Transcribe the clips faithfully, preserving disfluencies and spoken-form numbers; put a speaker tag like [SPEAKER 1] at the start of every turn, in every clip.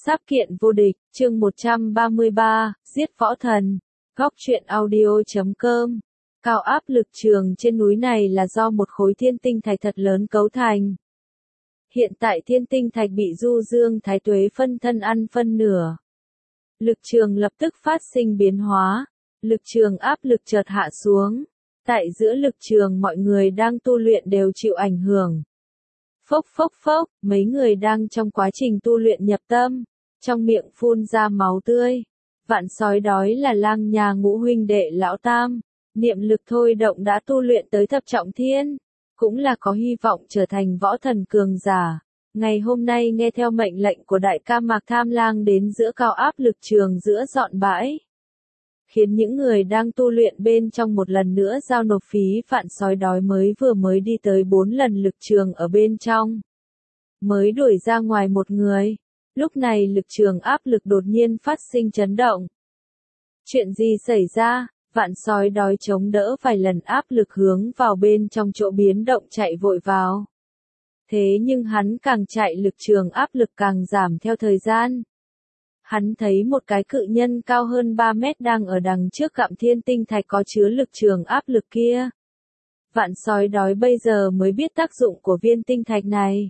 [SPEAKER 1] Sáp kiện vô địch, chương một trăm ba mươi ba, giết võ thần. Góc truyện audio chấm com. Cao áp lực trường trên núi này là do một khối thiên tinh thạch thật lớn cấu thành. Hiện tại thiên tinh thạch bị Du Dương Thái Tuế phân thân ăn phân nửa. Lực trường lập tức phát sinh biến hóa. Lực trường áp lực chợt hạ xuống. Tại giữa lực trường mọi người đang tu luyện đều chịu ảnh hưởng. Phốc phốc phốc, mấy người đang trong quá trình tu luyện nhập tâm, trong miệng phun ra máu tươi. Vạn sói đói là lang nhà ngũ huynh đệ lão tam, niệm lực thôi động đã tu luyện tới thập trọng thiên, cũng là có hy vọng trở thành võ thần cường giả. Ngày hôm nay nghe theo mệnh lệnh của đại ca Mạc Tham Lang đến giữa cao áp lực trường giữa dọn bãi, khiến những người đang tu luyện bên trong một lần nữa giao nộp phí. Vạn sói đói mới vừa mới đi tới bốn lần lực trường ở bên trong, mới đuổi ra ngoài một người. Lúc này lực trường áp lực đột nhiên phát sinh chấn động. Chuyện gì xảy ra? Vạn sói đói chống đỡ vài lần áp lực hướng vào bên trong chỗ biến động chạy vội vào. Thế nhưng hắn càng chạy lực trường áp lực càng giảm theo thời gian. Hắn thấy một cái cự nhân cao hơn ba mét đang ở đằng trước gặm thiên tinh thạch có chứa lực trường áp lực kia. Vạn sói đói bây giờ mới biết tác dụng của viên tinh thạch này.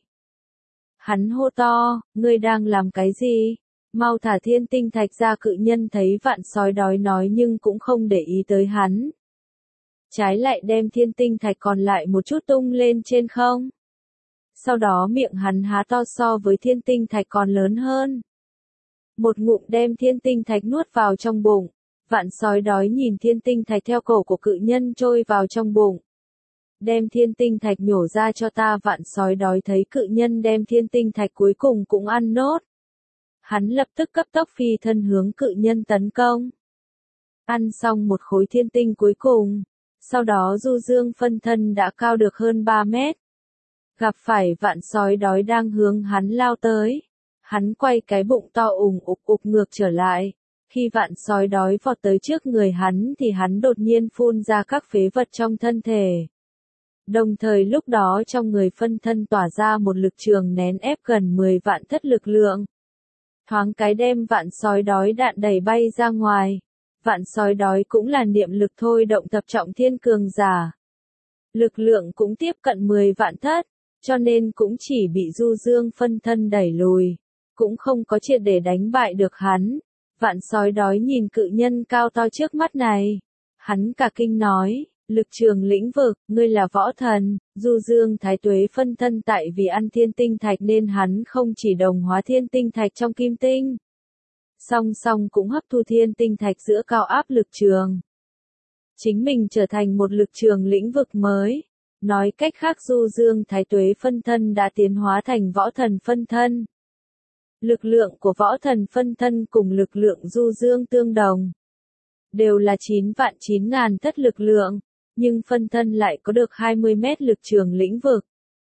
[SPEAKER 1] Hắn hô to, ngươi đang làm cái gì? Mau thả thiên tinh thạch ra. Cự nhân thấy vạn sói đói nói nhưng cũng không để ý tới hắn. Trái lại đem thiên tinh thạch còn lại một chút tung lên trên không. Sau đó miệng hắn há to so với thiên tinh thạch còn lớn hơn. Một ngụm đem thiên tinh thạch nuốt vào trong bụng. Vạn sói đói nhìn thiên tinh thạch theo cổ của cự nhân trôi vào trong bụng. Đem thiên tinh thạch nhổ ra cho ta. Vạn sói đói thấy cự nhân đem thiên tinh thạch cuối cùng cũng ăn nốt. Hắn lập tức cấp tốc phi thân hướng cự nhân tấn công. Ăn xong một khối thiên tinh cuối cùng. Sau đó Du Dương phân thân đã cao được hơn ba mét. Gặp phải vạn sói đói đang hướng hắn lao tới. Hắn quay cái bụng to ùng ục ục ngược trở lại. Khi vạn sói đói vọt tới trước người hắn thì hắn đột nhiên phun ra các phế vật trong thân thể. Đồng thời lúc đó trong người phân thân tỏa ra một lực trường nén ép gần mười vạn thất lực lượng. Thoáng cái đem vạn sói đói đạn đẩy bay ra ngoài. Vạn sói đói cũng là niệm lực thôi động thập trọng thiên cường giả. Lực lượng cũng tiếp cận mười vạn thất, cho nên cũng chỉ bị Du Dương phân thân đẩy lùi. Cũng không có triệt để đánh bại được hắn. Vạn sói đói nhìn cự nhân cao to trước mắt này. Hắn cả kinh nói, lực trường lĩnh vực, ngươi là võ thần. Du Dương Thái Tuế phân thân tại vì ăn thiên tinh thạch nên hắn không chỉ đồng hóa thiên tinh thạch trong kim tinh. Song song cũng hấp thu thiên tinh thạch giữa cao áp lực trường. Chính mình trở thành một lực trường lĩnh vực mới. Nói cách khác Du Dương Thái Tuế phân thân đã tiến hóa thành võ thần phân thân. Lực lượng của võ thần phân thân cùng lực lượng Du Dương tương đồng. Đều là chín vạn chín ngàn thất lực lượng, nhưng phân thân lại có được hai mươi mét lực trường lĩnh vực.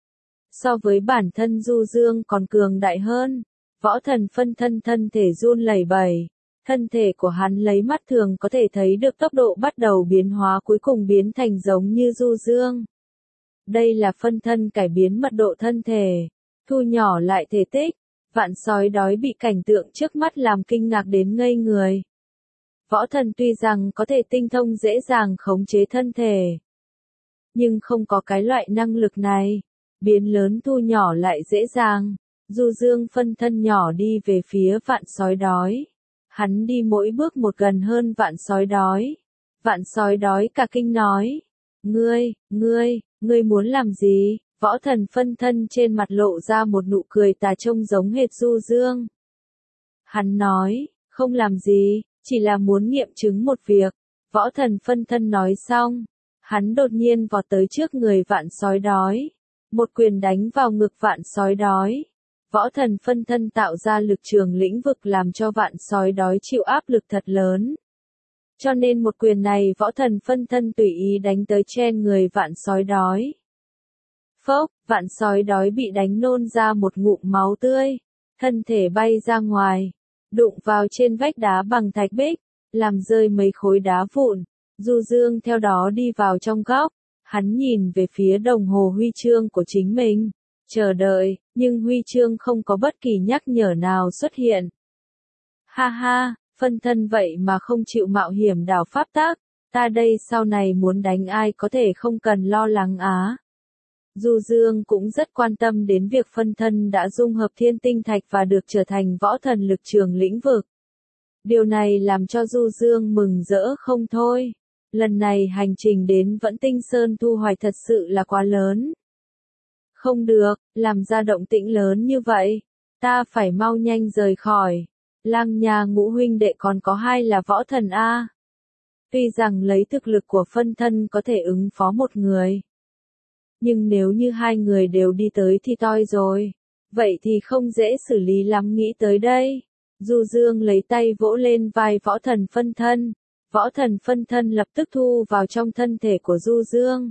[SPEAKER 1] So với bản thân Du Dương còn cường đại hơn, võ thần phân thân thân thể run lẩy bẩy. Thân thể của hắn lấy mắt thường có thể thấy được tốc độ bắt đầu biến hóa cuối cùng biến thành giống như Du Dương. Đây là phân thân cải biến mật độ thân thể, thu nhỏ lại thể tích. Vạn sói đói bị cảnh tượng trước mắt làm kinh ngạc đến ngây người. Võ thần tuy rằng có thể tinh thông dễ dàng khống chế thân thể, nhưng không có cái loại năng lực này. Biến lớn thu nhỏ lại dễ dàng. Du Dương phân thân nhỏ đi về phía vạn sói đói. Hắn đi mỗi bước một gần hơn vạn sói đói. Vạn sói đói cả kinh nói. Ngươi, ngươi, ngươi muốn làm gì? Võ thần phân thân trên mặt lộ ra một nụ cười tà trông giống hệt Du Dương. Hắn nói, không làm gì, chỉ là muốn nghiệm chứng một việc. Võ thần phân thân nói xong, hắn đột nhiên vọt tới trước người vạn sói đói. Một quyền đánh vào ngực vạn sói đói. Võ thần phân thân tạo ra lực trường lĩnh vực làm cho vạn sói đói chịu áp lực thật lớn. Cho nên một quyền này võ thần phân thân tùy ý đánh tới trên người vạn sói đói. Phốc, vạn sói đói bị đánh nôn ra một ngụm máu tươi, thân thể bay ra ngoài, đụng vào trên vách đá bằng thạch bích, làm rơi mấy khối đá vụn. Du Dương theo đó đi vào trong góc, hắn nhìn về phía đồng hồ huy chương của chính mình, chờ đợi, nhưng huy chương không có bất kỳ nhắc nhở nào xuất hiện. Ha ha, phân thân vậy mà không chịu mạo hiểm đảo pháp tắc, ta đây sau này muốn đánh ai có thể không cần lo lắng á. Du Dương cũng rất quan tâm đến việc phân thân đã dung hợp thiên tinh thạch và được trở thành võ thần lực trường lĩnh vực. Điều này làm cho Du Dương mừng rỡ không thôi. Lần này hành trình đến Vẫn Tinh Sơn thu hoạch thật sự là quá lớn. Không được, làm ra động tĩnh lớn như vậy. Ta phải mau nhanh rời khỏi. Lang nhà ngũ huynh đệ còn có hai là võ thần A. Tuy rằng lấy thực lực của phân thân có thể ứng phó một người. Nhưng nếu như hai người đều đi tới thì toi rồi. Vậy thì không dễ xử lý lắm nghĩ tới đây. Du Dương lấy tay vỗ lên vai võ thần phân thân. Võ thần phân thân lập tức thu vào trong thân thể của Du Dương.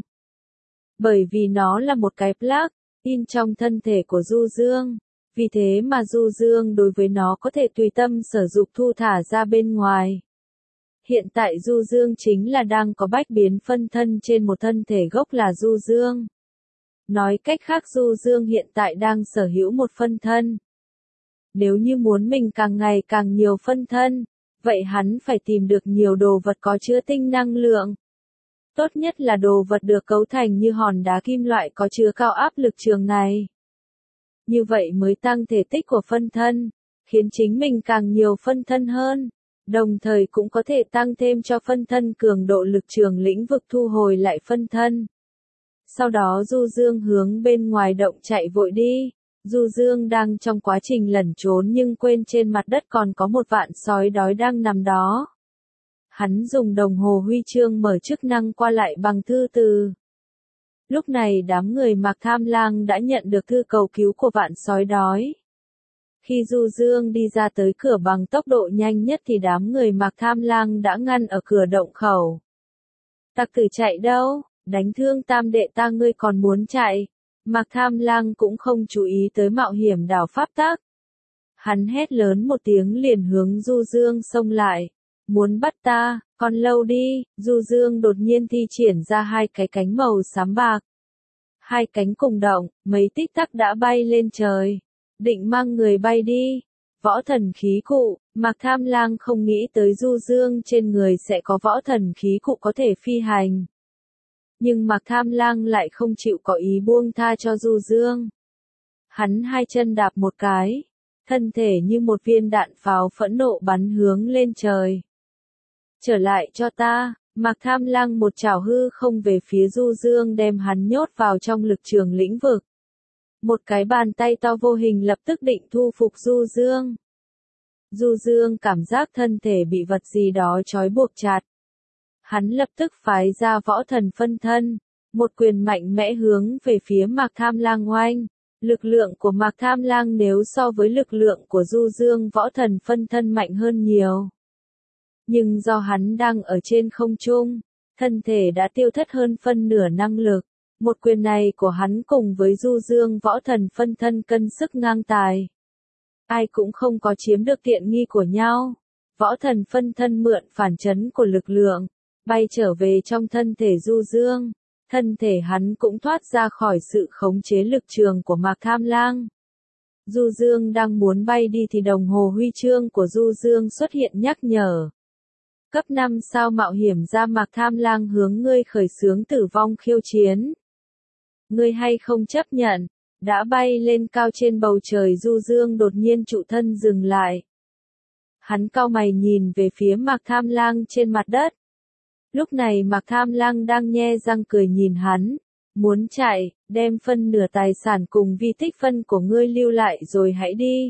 [SPEAKER 1] Bởi vì nó là một cái plug in trong thân thể của Du Dương. Vì thế mà Du Dương đối với nó có thể tùy tâm sử dụng thu thả ra bên ngoài. Hiện tại Du Dương chính là đang có bách biến phân thân trên một thân thể gốc là Du Dương. Nói cách khác Du Dương hiện tại đang sở hữu một phân thân. Nếu như muốn mình càng ngày càng nhiều phân thân, vậy hắn phải tìm được nhiều đồ vật có chứa tinh năng lượng. Tốt nhất là đồ vật được cấu thành như hòn đá kim loại có chứa cao áp lực trường này. Như vậy mới tăng thể tích của phân thân, khiến chính mình càng nhiều phân thân hơn, đồng thời cũng có thể tăng thêm cho phân thân cường độ lực trường lĩnh vực thu hồi lại phân thân. Sau đó Du Dương hướng bên ngoài động chạy vội đi. Du Dương đang trong quá trình lẩn trốn nhưng quên trên mặt đất còn có một vạn sói đói đang nằm đó. Hắn dùng đồng hồ huy chương mở chức năng qua lại bằng thư từ. Lúc này đám người Mạc Tham Lang đã nhận được thư cầu cứu của vạn sói đói. Khi Du Dương đi ra tới cửa bằng tốc độ nhanh nhất thì đám người Mạc Tham Lang đã ngăn ở cửa động khẩu. Tặc tử chạy đâu, đánh thương tam đệ ta ngươi còn muốn chạy. Mạc Tham Lang cũng không chú ý tới mạo hiểm đảo pháp tắc. Hắn hét lớn một tiếng liền hướng Du Dương xông lại. Muốn bắt ta, còn lâu đi. Du Dương đột nhiên thi triển ra hai cái cánh màu xám bạc. Hai cánh cùng động, mấy tích tắc đã bay lên trời. Định mang người bay đi. Võ thần khí cụ, Mạc Tham Lang không nghĩ tới Du Dương trên người sẽ có võ thần khí cụ có thể phi hành. Nhưng Mạc Tham Lang lại không chịu có ý buông tha cho Du Dương. Hắn hai chân đạp một cái, thân thể như một viên đạn pháo phẫn nộ bắn hướng lên trời. Trở lại cho ta, Mạc Tham Lang một chảo hư không về phía Du Dương đem hắn nhốt vào trong lực trường lĩnh vực. Một cái bàn tay to vô hình lập tức định thu phục Du Dương. Du Dương cảm giác thân thể bị vật gì đó trói buộc chặt. Hắn lập tức phái ra võ thần phân thân, một quyền mạnh mẽ hướng về phía Mạc Tham Lang oanh. Lực lượng của Mạc Tham Lang nếu so với lực lượng của Du Dương võ thần phân thân mạnh hơn nhiều. Nhưng do hắn đang ở trên không trung, thân thể đã tiêu thất hơn phân nửa năng lực. Một quyền này của hắn cùng với Du Dương võ thần phân thân cân sức ngang tài. Ai cũng không có chiếm được tiện nghi của nhau. Võ thần phân thân mượn phản chấn của lực lượng, bay trở về trong thân thể Du Dương. Thân thể hắn cũng thoát ra khỏi sự khống chế lực trường của Mạc Tham Lang. Du Dương đang muốn bay đi thì đồng hồ huy chương của Du Dương xuất hiện nhắc nhở. Cấp năm sao mạo hiểm ra Mạc Tham Lang hướng ngươi khởi xướng tử vong khiêu chiến. Ngươi hay không chấp nhận, đã bay lên cao trên bầu trời Du Dương đột nhiên trụ thân dừng lại. Hắn cau mày nhìn về phía Mạc Tham Lang trên mặt đất. Lúc này Mạc Tham Lang đang nhe răng cười nhìn hắn, muốn chạy, đem phân nửa tài sản cùng vi tích phân của ngươi lưu lại rồi hãy đi.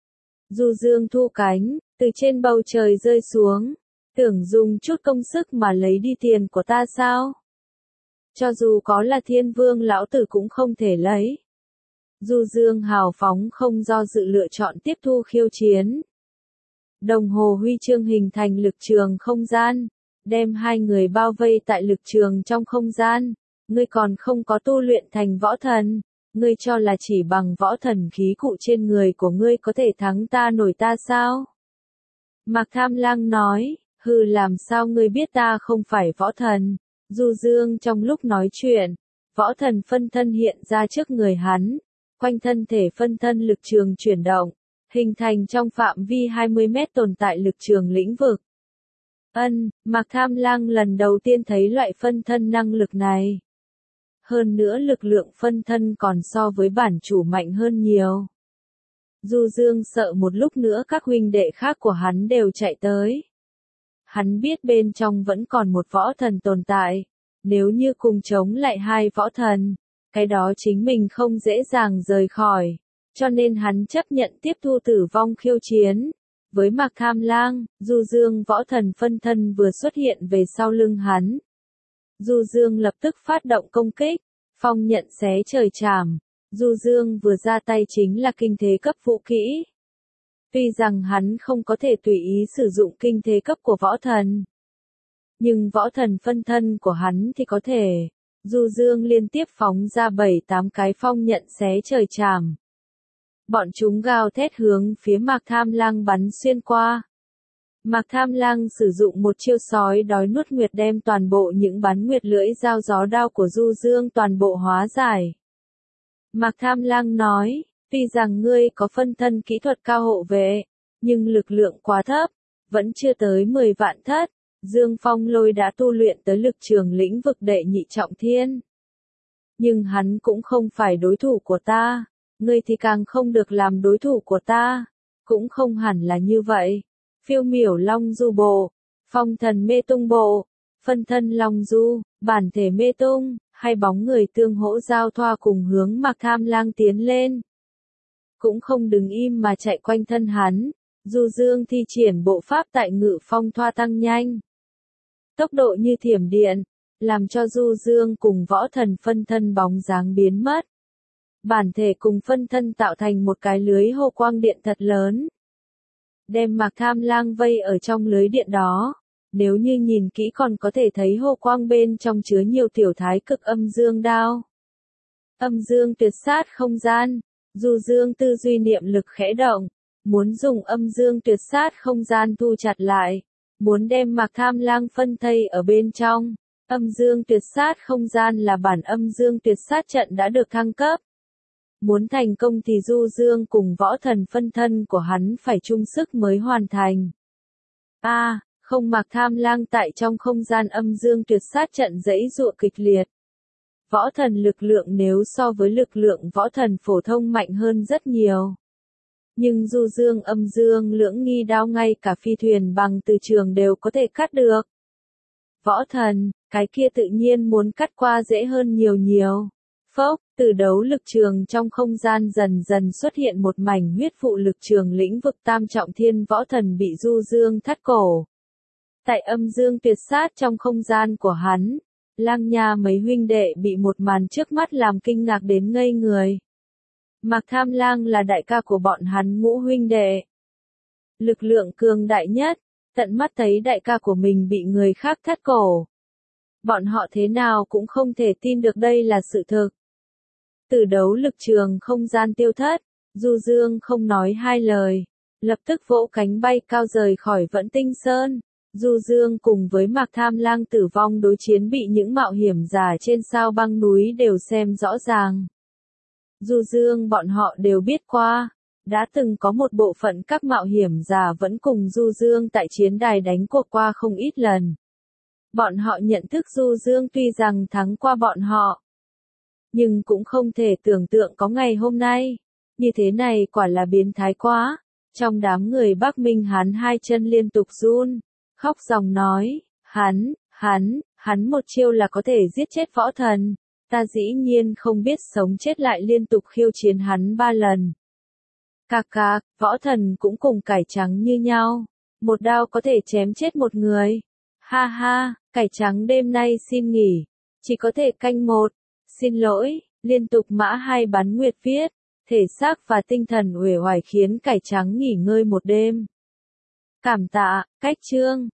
[SPEAKER 1] Du Dương thu cánh, từ trên bầu trời rơi xuống, tưởng dùng chút công sức mà lấy đi tiền của ta sao? Cho dù có là thiên vương lão tử cũng không thể lấy. Du Dương hào phóng không do dự lựa chọn tiếp thu khiêu chiến. Đồng hồ huy chương hình thành lực trường không gian, đem hai người bao vây tại lực trường trong không gian. Ngươi còn không có tu luyện thành võ thần, ngươi cho là chỉ bằng võ thần khí cụ trên người của ngươi có thể thắng ta nổi ta sao? Mạc Tham Lang nói, hừ làm sao ngươi biết ta không phải võ thần? Du Dương trong lúc nói chuyện, võ thần phân thân hiện ra trước người hắn, quanh thân thể phân thân lực trường chuyển động, hình thành trong phạm vi hai mươi mét tồn tại lực trường lĩnh vực. Ân, Mạc Tham Lang lần đầu tiên thấy loại phân thân năng lực này. Hơn nữa lực lượng phân thân còn so với bản chủ mạnh hơn nhiều. Du Dương sợ một lúc nữa các huynh đệ khác của hắn đều chạy tới. Hắn biết bên trong vẫn còn một võ thần tồn tại. Nếu như cùng chống lại hai võ thần, cái đó chính mình không dễ dàng rời khỏi. Cho nên hắn chấp nhận tiếp thu tử vong khiêu chiến. Với Mạc Tham Lang, Du Dương võ thần phân thân vừa xuất hiện về sau lưng hắn. Du Dương lập tức phát động công kích, phong nhận xé trời chảm. Du Dương vừa ra tay chính là kinh thế cấp vũ kỹ. Tuy rằng hắn không có thể tùy ý sử dụng kinh thế cấp của võ thần. Nhưng võ thần phân thân của hắn thì có thể. Du Dương liên tiếp phóng ra bảy tám cái phong nhận xé trời chảm. Bọn chúng gào thét hướng phía Mạc Tham Lang bắn xuyên qua. Mạc Tham Lang sử dụng một chiêu sói đói nuốt nguyệt đem toàn bộ những bắn nguyệt lưỡi dao gió đao của Du Dương toàn bộ hóa giải. Mạc Tham Lang nói, tuy rằng ngươi có phân thân kỹ thuật cao hộ vệ, nhưng lực lượng quá thấp, vẫn chưa tới mười vạn thất. Dương Phong Lôi đã tu luyện tới lực trường lĩnh vực đệ nhị trọng thiên. Nhưng hắn cũng không phải đối thủ của ta, ngươi thì càng không được làm đối thủ của ta, cũng không hẳn là như vậy. Phiêu miểu Long Du Bộ, phong thần mê tung bộ, phân thân Long Du, bản thể mê tung, hay bóng người tương hỗ giao thoa cùng hướng Mạc Tham Lang tiến lên. Cũng không đứng im mà chạy quanh thân hắn, Du Dương thi triển bộ pháp tại ngự phong thoa tăng nhanh. Tốc độ như thiểm điện, làm cho Du Dương cùng võ thần phân thân bóng dáng biến mất. Bản thể cùng phân thân tạo thành một cái lưới hô quang điện thật lớn. Đem Mạc Tham Lang vây ở trong lưới điện đó. Nếu như nhìn kỹ còn có thể thấy hô quang bên trong chứa nhiều tiểu thái cực âm dương đao. Âm dương tuyệt sát không gian. Du Dương tư duy niệm lực khẽ động. Muốn dùng âm dương tuyệt sát không gian thu chặt lại. Muốn đem Mạc Tham Lang phân thây ở bên trong. Âm dương tuyệt sát không gian là bản âm dương tuyệt sát trận đã được thăng cấp. Muốn thành công thì Du Dương cùng võ thần phân thân của hắn phải chung sức mới hoàn thành. A, à, không Mạc Tham Lang tại trong không gian âm dương tuyệt sát trận giãy giụa kịch liệt. Võ thần lực lượng nếu so với lực lượng võ thần phổ thông mạnh hơn rất nhiều. Nhưng Du Dương âm dương lưỡng nghi đao ngay cả phi thuyền bằng từ trường đều có thể cắt được. Võ thần, cái kia tự nhiên muốn cắt qua dễ hơn nhiều nhiều. Phốc, từ đấu lực trường trong không gian dần dần xuất hiện một mảnh huyết vụ lực trường lĩnh vực tam trọng thiên võ thần bị Du Dương thắt cổ. Tại âm dương tuyệt sát trong không gian của hắn, Lang Nha mấy huynh đệ bị một màn trước mắt làm kinh ngạc đến ngây người. Mạc Tham Lang là đại ca của bọn hắn ngũ huynh đệ. Lực lượng cường đại nhất, tận mắt thấy đại ca của mình bị người khác thắt cổ. Bọn họ thế nào cũng không thể tin được đây là sự thực. Từ đấu lực trường không gian tiêu thất, Du Dương không nói hai lời, lập tức vỗ cánh bay cao rời khỏi Vẫn Tinh Sơn. Du Dương cùng với Mạc Tham Lang tử vong đối chiến bị những mạo hiểm giả trên sao băng núi đều xem rõ ràng. Du Dương bọn họ đều biết qua, đã từng có một bộ phận các mạo hiểm giả vẫn cùng Du Dương tại chiến đài đánh cuộc qua không ít lần. Bọn họ nhận thức Du Dương tuy rằng thắng qua bọn họ, nhưng cũng không thể tưởng tượng có ngày hôm nay. Như thế này quả là biến thái quá. Trong đám người Bắc Minh hắn hai chân liên tục run, khóc ròng nói, hắn, hắn, hắn một chiêu là có thể giết chết võ thần. Ta dĩ nhiên không biết sống chết lại liên tục khiêu chiến hắn ba lần. Cạc cạc, võ thần cũng cùng cải trắng như nhau. Một đao có thể chém chết một người. Ha ha, cải trắng đêm nay xin nghỉ. Chỉ có thể canh một. Xin lỗi, liên tục mã hai bắn nguyệt viết. Thể xác và tinh thần uể oải khiến cải trắng nghỉ ngơi một đêm. Cảm tạ, cách chương.